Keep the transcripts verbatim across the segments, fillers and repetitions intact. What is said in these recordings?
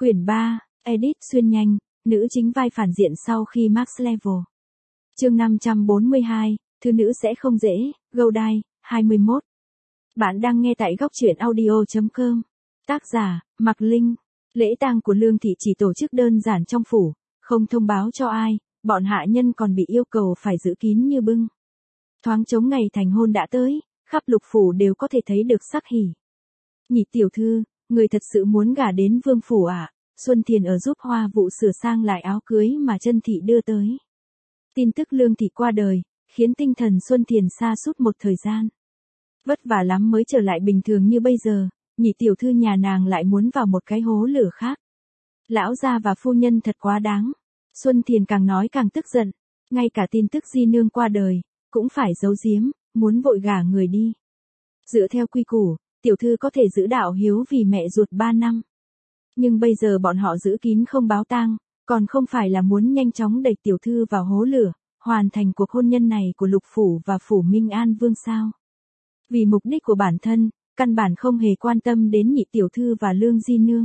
Quyển ba, Edit xuyên nhanh, nữ chính vai phản diện sau khi Max Level. Chương năm trăm bốn mươi hai, thư nữ sẽ không dễ, Goldie, hai mươi mốt. Bạn đang nghe tại góc truyện audio chấm com. Tác giả, Mạc Linh. Lễ tang của Lương Thị chỉ tổ chức đơn giản trong phủ, không thông báo cho ai, bọn hạ nhân còn bị yêu cầu phải giữ kín như bưng. Thoáng chống ngày thành hôn đã tới, khắp lục phủ đều có thể thấy được sắc hỉ. Nhị tiểu thư, người thật sự muốn gả đến vương phủ à? Xuân Thiền ở giúp Hoa Vụ sửa sang lại áo cưới mà Chân Thị đưa tới. Tin tức Lương Thị qua đời, khiến tinh thần Xuân Thiền sa sút một thời gian. Vất vả lắm mới trở lại bình thường như bây giờ, nhị tiểu thư nhà nàng lại muốn vào một cái hố lửa khác. Lão gia và phu nhân thật quá đáng. Xuân Thiền càng nói càng tức giận, ngay cả tin tức di nương qua đời, cũng phải giấu giếm, muốn vội gả người đi. Dựa theo quy củ, tiểu thư có thể giữ đạo hiếu vì mẹ ruột ba năm. Nhưng bây giờ bọn họ giữ kín không báo tang, còn không phải là muốn nhanh chóng đẩy tiểu thư vào hố lửa, hoàn thành cuộc hôn nhân này của Lục Phủ và Phủ Minh An Vương sao? Vì mục đích của bản thân, căn bản không hề quan tâm đến nhị tiểu thư và Lương Di Nương.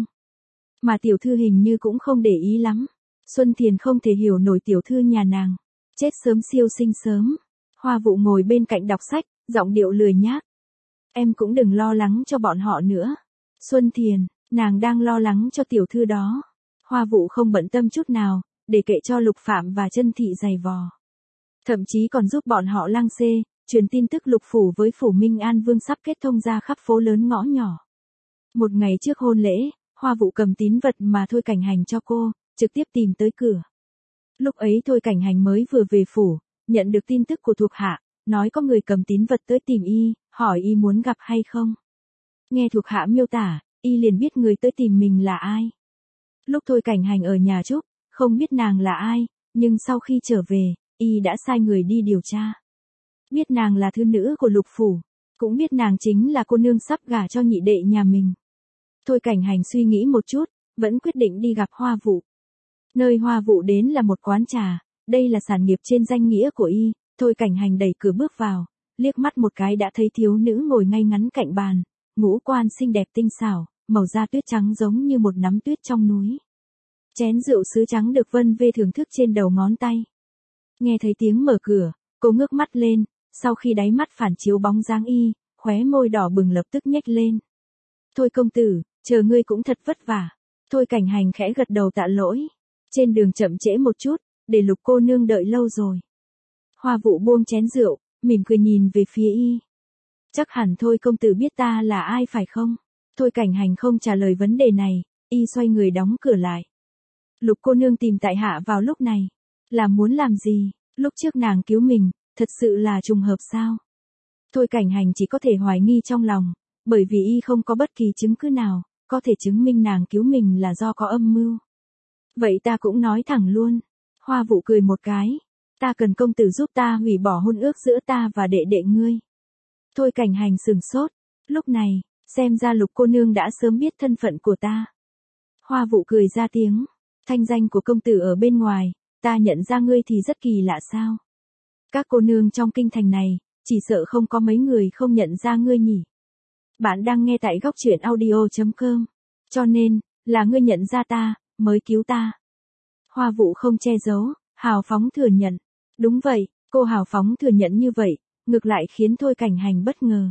Mà tiểu thư hình như cũng không để ý lắm. Xuân Thiền không thể hiểu nổi tiểu thư nhà nàng. Chết sớm siêu sinh sớm. Hoa Vụ ngồi bên cạnh đọc sách, giọng điệu lười nhác. Em cũng đừng lo lắng cho bọn họ nữa. Xuân Thiền, nàng đang lo lắng cho tiểu thư đó. Hoa Vụ không bận tâm chút nào, để kệ cho Lục Phạm và Chân Thị giày vò. Thậm chí còn giúp bọn họ lăng xê, truyền tin tức Lục Phủ với Phủ Minh An Vương sắp kết thông ra khắp phố lớn ngõ nhỏ. Một ngày trước hôn lễ, Hoa Vụ cầm tín vật mà Thôi Cảnh Hành cho cô, trực tiếp tìm tới cửa. Lúc ấy Thôi Cảnh Hành mới vừa về phủ, nhận được tin tức của thuộc hạ, nói có người cầm tín vật tới tìm y, hỏi y muốn gặp hay không. Nghe thuộc hạ miêu tả, y liền biết người tới tìm mình là ai. Lúc Thôi Cảnh Hành ở nhà Trúc, không biết nàng là ai, nhưng sau khi trở về, y đã sai người đi điều tra. Biết nàng là thư nữ của Lục Phủ, cũng biết nàng chính là cô nương sắp gả cho nhị đệ nhà mình. Thôi Cảnh Hành suy nghĩ một chút, vẫn quyết định đi gặp Hoa Vụ. Nơi Hoa Vụ đến là một quán trà, đây là sản nghiệp trên danh nghĩa của y. Thôi Cảnh Hành đẩy cửa bước vào, liếc mắt một cái đã thấy thiếu nữ ngồi ngay ngắn cạnh bàn, ngũ quan xinh đẹp tinh xảo, màu da tuyết trắng giống như một nắm tuyết trong núi. Chén rượu sứ trắng được vân vê thưởng thức trên đầu ngón tay. Nghe thấy tiếng mở cửa, cô ngước mắt lên, sau khi đáy mắt phản chiếu bóng dáng y, khóe môi đỏ bừng lập tức nhếch lên. Thôi công tử, chờ ngươi cũng thật vất vả. Thôi Cảnh Hành khẽ gật đầu tạ lỗi. Trên đường chậm trễ một chút, để Lục cô nương đợi lâu rồi. Hoa Vụ buông chén rượu, mỉm cười nhìn về phía y. Chắc hẳn Thôi công tử biết ta là ai phải không? Thôi Cảnh Hành không trả lời vấn đề này, y xoay người đóng cửa lại. Lục cô nương tìm tại hạ vào lúc này, là muốn làm gì? Lúc trước nàng cứu mình, thật sự là trùng hợp sao? Thôi Cảnh Hành chỉ có thể hoài nghi trong lòng, bởi vì y không có bất kỳ chứng cứ nào, có thể chứng minh nàng cứu mình là do có âm mưu. Vậy ta cũng nói thẳng luôn. Hoa Vụ cười một cái. Ta cần công tử giúp ta hủy bỏ hôn ước giữa ta và đệ đệ ngươi. Thôi Cảnh Hành sừng sốt. Lúc này, xem ra Lục cô nương đã sớm biết thân phận của ta. Hoa Vụ cười ra tiếng. Thanh danh của công tử ở bên ngoài, ta nhận ra ngươi thì rất kỳ lạ sao? Các cô nương trong kinh thành này, chỉ sợ không có mấy người không nhận ra ngươi nhỉ. Bạn đang nghe tại góc truyện audio chấm com. Cho nên, là ngươi nhận ra ta, mới cứu ta. Hoa Vụ không che giấu, hào phóng thừa nhận. Đúng vậy, cô hào phóng thừa nhận như vậy, ngược lại khiến Thôi Cảnh Hành bất ngờ.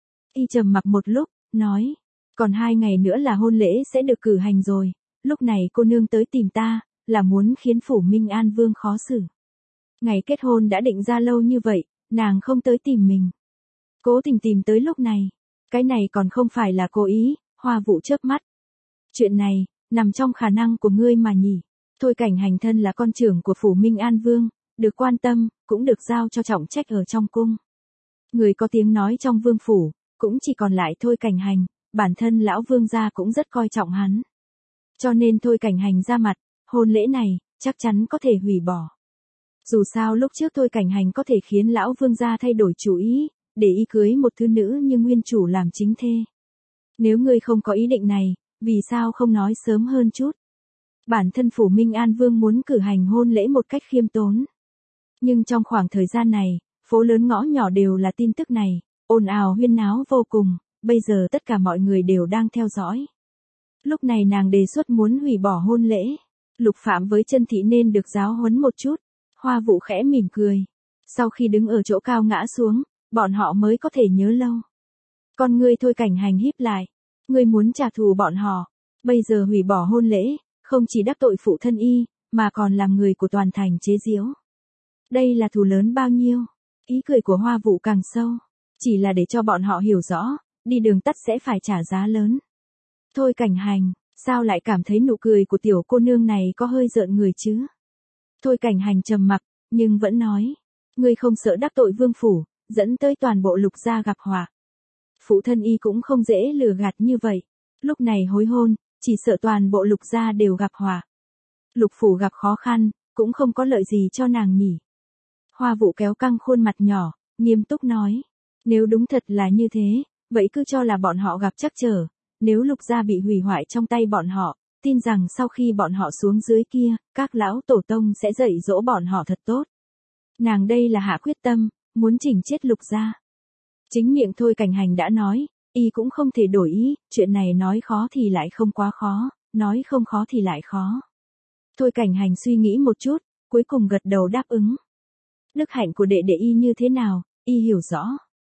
Y trầm mặc một lúc, nói, còn hai ngày nữa là hôn lễ sẽ được cử hành rồi, lúc này cô nương tới tìm ta, là muốn khiến Phủ Minh An Vương khó xử. Ngày kết hôn đã định ra lâu như vậy, nàng không tới tìm mình. Cố tình tìm tới lúc này, cái này còn không phải là cố ý. Hoa Vụ chớp mắt. Chuyện này, nằm trong khả năng của ngươi mà nhỉ. Thôi Cảnh Hành thân là con trưởng của Phủ Minh An Vương, được quan tâm, cũng được giao cho trọng trách ở trong cung. Người có tiếng nói trong vương phủ, cũng chỉ còn lại Thôi Cảnh Hành, bản thân lão vương gia cũng rất coi trọng hắn. Cho nên Thôi Cảnh Hành ra mặt, hôn lễ này, chắc chắn có thể hủy bỏ. Dù sao lúc trước Thôi Cảnh Hành có thể khiến lão vương gia thay đổi chủ ý, để y cưới một thư nữ như nguyên chủ làm chính thê. Nếu ngươi không có ý định này, vì sao không nói sớm hơn chút? Bản thân Phủ Minh An Vương muốn cử hành hôn lễ một cách khiêm tốn. Nhưng trong khoảng thời gian này, phố lớn ngõ nhỏ đều là tin tức này, ồn ào huyên náo vô cùng, bây giờ tất cả mọi người đều đang theo dõi. Lúc này nàng đề xuất muốn hủy bỏ hôn lễ. Lục Phạm với Chân Thị nên được giáo huấn một chút. Hoa Vũ khẽ mỉm cười. Sau khi đứng ở chỗ cao ngã xuống, bọn họ mới có thể nhớ lâu. Con ngươi Thôi Cảnh Hành híp lại. Ngươi muốn trả thù bọn họ. Bây giờ hủy bỏ hôn lễ, không chỉ đắc tội phụ thân y, mà còn làm người của toàn thành chế giễu. Đây là thù lớn bao nhiêu? Ý cười của Hoa Vũ càng sâu. Chỉ là để cho bọn họ hiểu rõ, đi đường tắt sẽ phải trả giá lớn. Thôi Cảnh Hành, sao lại cảm thấy nụ cười của tiểu cô nương này có hơi rợn người chứ? Thôi Cảnh Hành trầm mặc, nhưng vẫn nói. Ngươi không sợ đắc tội vương phủ, dẫn tới toàn bộ Lục gia gặp họa. Phụ thân y cũng không dễ lừa gạt như vậy. Lúc này hối hôn, chỉ sợ toàn bộ Lục gia đều gặp họa. Lục phủ gặp khó khăn, cũng không có lợi gì cho nàng nhỉ. Hoa Vũ kéo căng khuôn mặt nhỏ, nghiêm túc nói. Nếu đúng thật là như thế, vậy cứ cho là bọn họ gặp trắc trở. Nếu Lục gia bị hủy hoại trong tay bọn họ, tin rằng sau khi bọn họ xuống dưới kia, các lão tổ tông sẽ dạy dỗ bọn họ thật tốt. Nàng đây là hạ quyết tâm, muốn chỉnh chết Lục gia. Chính miệng Thôi Cảnh Hành đã nói, y cũng không thể đổi ý, chuyện này nói khó thì lại không quá khó, nói không khó thì lại khó. Thôi Cảnh Hành suy nghĩ một chút, cuối cùng gật đầu đáp ứng. Đức hạnh của đệ đệ y như thế nào, y hiểu rõ.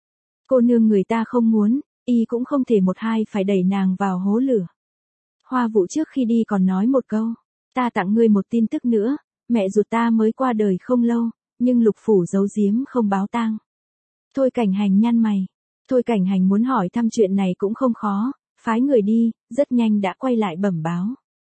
Cô nương người ta không muốn, y cũng không thể một hai phải đẩy nàng vào hố lửa. Hoa Vũ trước khi đi còn nói một câu, ta tặng ngươi một tin tức nữa, mẹ ruột ta mới qua đời không lâu, nhưng Lục phủ giấu giếm không báo tang. Thôi Cảnh Hành nhăn mày. Thôi Cảnh Hành muốn hỏi thăm chuyện này cũng không khó, phái người đi, rất nhanh đã quay lại bẩm báo.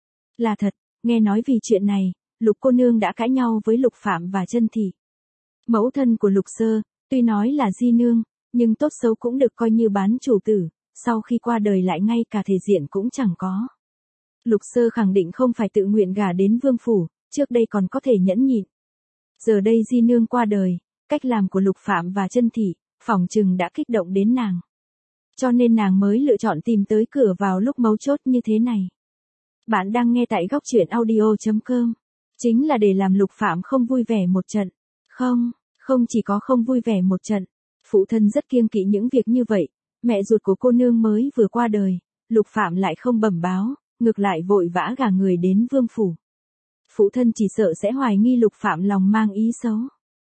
Là thật, nghe nói vì chuyện này, Lục cô nương đã cãi nhau với Lục Phạm và Chân Thị. Mẫu thân của Lục Sơ, tuy nói là di nương, nhưng tốt xấu cũng được coi như bán chủ tử, sau khi qua đời lại ngay cả thể diện cũng chẳng có. Lục Sơ khẳng định không phải tự nguyện gả đến vương phủ, trước đây còn có thể nhẫn nhịn. Giờ đây di nương qua đời, cách làm của Lục Phạm và Chân Thị, phỏng chừng đã kích động đến nàng. Cho nên nàng mới lựa chọn tìm tới cửa vào lúc mấu chốt như thế này. Bạn đang nghe tại góc truyện audio chấm com. Chính là để làm Lục Phạm không vui vẻ một trận. Không, không chỉ có không vui vẻ một trận. Phụ thân rất kiêng kỵ những việc như vậy. Mẹ ruột của cô nương mới vừa qua đời. Lục Phạm lại không bẩm báo, ngược lại vội vã gả người đến vương phủ. Phụ thân chỉ sợ sẽ hoài nghi Lục Phạm lòng mang ý xấu.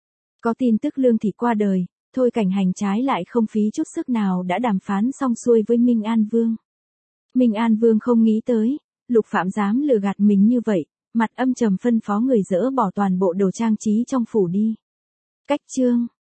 Có tin tức Lương Thị qua đời, Thôi Cảnh Hành trái lại không phí chút sức nào đã đàm phán xong xuôi với Minh An Vương. Minh An Vương không nghĩ tới, Lục Phạm dám lừa gạt mình như vậy, mặt âm trầm phân phó người dỡ bỏ toàn bộ đồ trang trí trong phủ đi. Cách chương